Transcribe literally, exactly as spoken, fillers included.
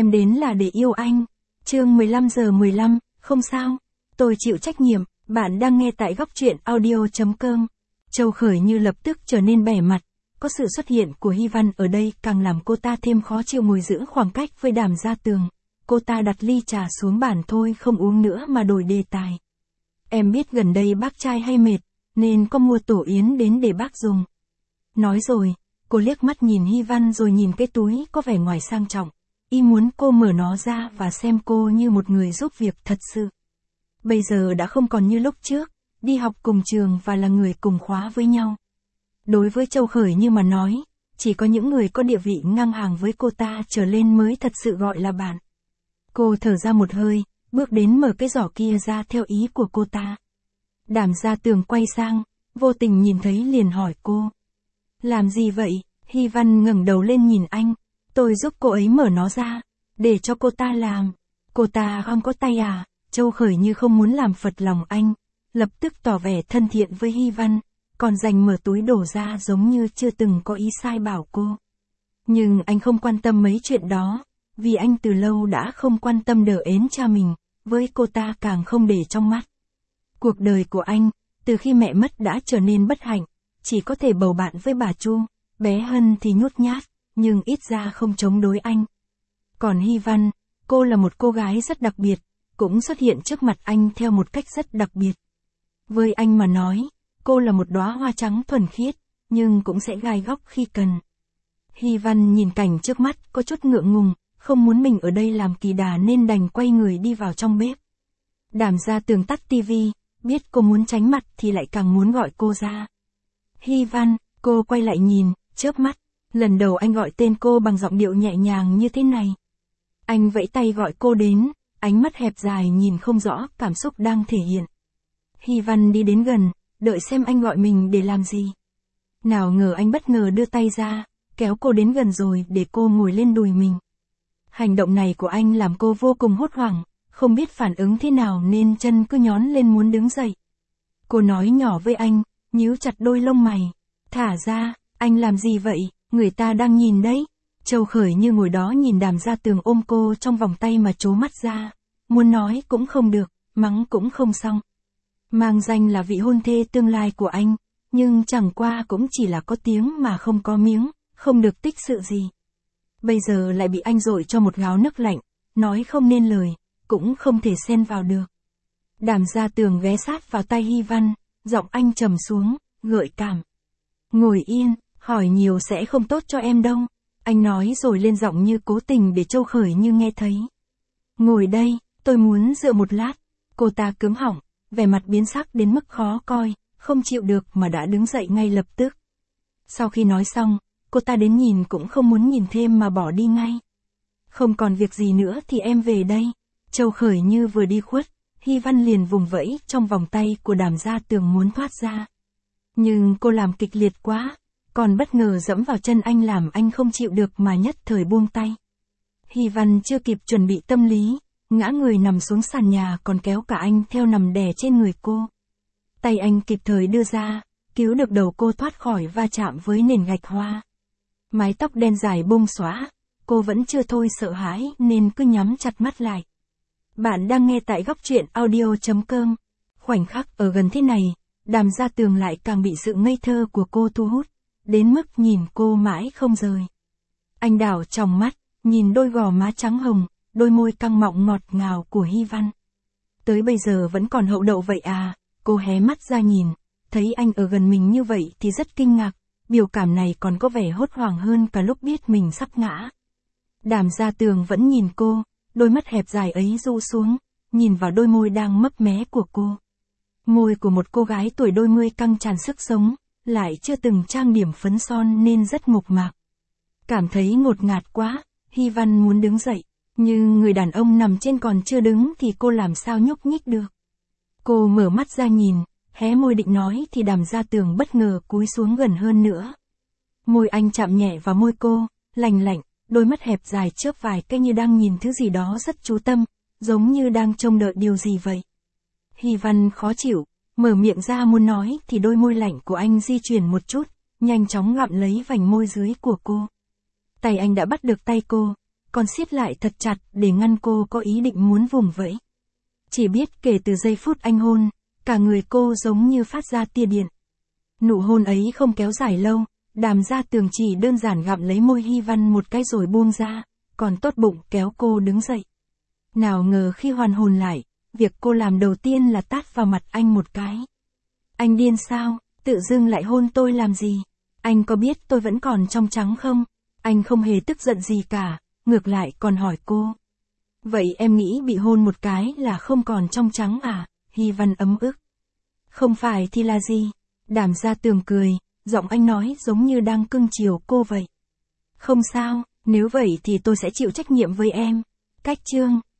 Em đến là để yêu anh. Chương mười lăm giờ mười lăm, không sao. Tôi chịu trách nhiệm, bạn đang nghe tại góc truyện audio chấm com. Châu Khởi Như lập tức trở nên bẻ mặt. Có sự xuất hiện của Hy Văn ở đây càng làm cô ta thêm khó chịu, ngồi giữ khoảng cách với Đàm Gia Tường. Cô ta đặt ly trà xuống bàn thôi, không uống nữa mà đổi đề tài. Em biết gần đây bác trai hay mệt, nên có mua tổ yến đến để bác dùng. Nói rồi, cô liếc mắt nhìn Hy Văn rồi nhìn cái túi có vẻ ngoài sang trọng. Y muốn cô mở nó ra và xem cô như một người giúp việc thật sự. Bây giờ đã không còn như lúc trước, đi học cùng trường và là người cùng khóa với nhau. Đối với Châu Khởi Như mà nói, chỉ có những người có địa vị ngang hàng với cô ta trở lên mới thật sự gọi là bạn. Cô thở ra một hơi, bước đến mở cái giỏ kia ra theo ý của cô ta. Đàm Gia Tường quay sang, vô tình nhìn thấy liền hỏi cô. Làm gì vậy? Hy Văn ngẩng đầu lên nhìn anh. Tôi giúp cô ấy mở nó ra, để cho cô ta làm. Cô ta không có tay à? Châu Khởi Như không muốn làm phật lòng anh, lập tức tỏ vẻ thân thiện với Hy Văn, còn dành mở túi đổ ra giống như chưa từng có ý sai bảo cô. Nhưng anh không quan tâm mấy chuyện đó, vì anh từ lâu đã không quan tâm đờ ến cha mình, với cô ta càng không để trong mắt. Cuộc đời của anh, từ khi mẹ mất đã trở nên bất hạnh, chỉ có thể bầu bạn với bà Chu, bé Hân thì nhút nhát, nhưng ít ra không chống đối anh. Còn Hy Văn, cô là một cô gái rất đặc biệt, cũng xuất hiện trước mặt anh theo một cách rất đặc biệt. Với anh mà nói, cô là một đóa hoa trắng thuần khiết, nhưng cũng sẽ gai góc khi cần. Hy Văn nhìn cảnh trước mắt có chút ngượng ngùng, không muốn mình ở đây làm kỳ đà nên đành quay người đi vào trong bếp. Đàm Gia Tường tắt tivi, biết cô muốn tránh mặt thì lại càng muốn gọi cô ra. Hy Văn, cô quay lại nhìn, chớp mắt. Lần đầu anh gọi tên cô bằng giọng điệu nhẹ nhàng như thế này. Anh vẫy tay gọi cô đến, ánh mắt hẹp dài nhìn không rõ cảm xúc đang thể hiện. Hy Văn đi đến gần, đợi xem anh gọi mình để làm gì. Nào ngờ anh bất ngờ đưa tay ra, kéo cô đến gần rồi để cô ngồi lên đùi mình. Hành động này của anh làm cô vô cùng hốt hoảng, không biết phản ứng thế nào nên chân cứ nhón lên muốn đứng dậy. Cô nói nhỏ với anh, nhíu chặt đôi lông mày. Thả ra, anh làm gì vậy? Người ta đang nhìn đấy. Châu Khởi Như ngồi đó nhìn Đàm Gia Tường ôm cô trong vòng tay mà trố mắt ra. Muốn nói cũng không được, mắng cũng không xong. Mang danh là vị hôn thê tương lai của anh, nhưng chẳng qua cũng chỉ là có tiếng mà không có miếng, không được tích sự gì. Bây giờ lại bị anh dội cho một gáo nước lạnh, nói không nên lời, cũng không thể xen vào được. Đàm Gia Tường ghé sát vào tay Hy Văn, giọng anh trầm xuống, gợi cảm. Ngồi yên. Hỏi nhiều sẽ không tốt cho em đâu. Anh nói rồi lên giọng như cố tình để Châu Khởi Như nghe thấy. Ngồi đây, tôi muốn dựa một lát. Cô ta cứng họng, vẻ mặt biến sắc đến mức khó coi, không chịu được mà đã đứng dậy ngay lập tức. Sau khi nói xong, cô ta đến nhìn cũng không muốn nhìn thêm mà bỏ đi ngay. Không còn việc gì nữa thì em về đây. Châu Khởi Như vừa đi khuất, Hy Văn liền vùng vẫy trong vòng tay của Đàm Gia Tường muốn thoát ra. Nhưng cô làm kịch liệt quá. Còn bất ngờ dẫm vào chân anh làm anh không chịu được mà nhất thời buông tay. Hy Văn chưa kịp chuẩn bị tâm lý, ngã người nằm xuống sàn nhà còn kéo cả anh theo nằm đè trên người cô. Tay anh kịp thời đưa ra, cứu được đầu cô thoát khỏi va chạm với nền gạch hoa. Mái tóc đen dài bung xõa, cô vẫn chưa thôi sợ hãi nên cứ nhắm chặt mắt lại. Bạn đang nghe tại góc truyện audio chấm com. Khoảnh khắc ở gần thế này, Đàm Gia Tường lại càng bị sự ngây thơ của cô thu hút. Đến mức nhìn cô mãi không rời. Anh đảo tròng mắt, nhìn đôi gò má trắng hồng, đôi môi căng mọng ngọt ngào của Hy Văn. Tới bây giờ vẫn còn hậu đậu vậy à? Cô hé mắt ra nhìn, thấy anh ở gần mình như vậy thì rất kinh ngạc, biểu cảm này còn có vẻ hốt hoảng hơn cả lúc biết mình sắp ngã. Đàm Gia Tường vẫn nhìn cô, đôi mắt hẹp dài ấy ru xuống, nhìn vào đôi môi đang mấp mé của cô. Môi của một cô gái tuổi đôi mươi căng tràn sức sống. Lại chưa từng trang điểm phấn son nên rất mộc mạc. Cảm thấy ngột ngạt quá, Hy Văn muốn đứng dậy, nhưng người đàn ông nằm trên còn chưa đứng thì cô làm sao nhúc nhích được. Cô mở mắt ra nhìn, hé môi định nói thì Đàm Gia Tường bất ngờ cúi xuống gần hơn nữa. Môi anh chạm nhẹ vào môi cô, lành lạnh, đôi mắt hẹp dài chớp vài cái như đang nhìn thứ gì đó rất chú tâm, giống như đang trông đợi điều gì vậy. Hy Văn khó chịu. Mở miệng ra muốn nói thì đôi môi lạnh của anh di chuyển một chút, nhanh chóng gặm lấy vành môi dưới của cô. Tay anh đã bắt được tay cô, còn siết lại thật chặt để ngăn cô có ý định muốn vùng vẫy. Chỉ biết kể từ giây phút anh hôn, cả người cô giống như phát ra tia điện. Nụ hôn ấy không kéo dài lâu, Đàm Gia Tường chỉ đơn giản gặm lấy môi Hy Văn một cái rồi buông ra, còn tốt bụng kéo cô đứng dậy. Nào ngờ khi hoàn hồn lại, việc cô làm đầu tiên là tát vào mặt anh một cái. Anh điên sao, tự dưng lại hôn tôi làm gì? Anh có biết tôi vẫn còn trong trắng không? Anh không hề tức giận gì cả, ngược lại còn hỏi cô. Vậy em nghĩ bị hôn một cái là không còn trong trắng à? Hy Văn ấm ức. Không phải thì là gì? Đàm Gia Tường cười, giọng anh nói giống như đang cưng chiều cô vậy. Không sao, nếu vậy thì tôi sẽ chịu trách nhiệm với em. Cách chương.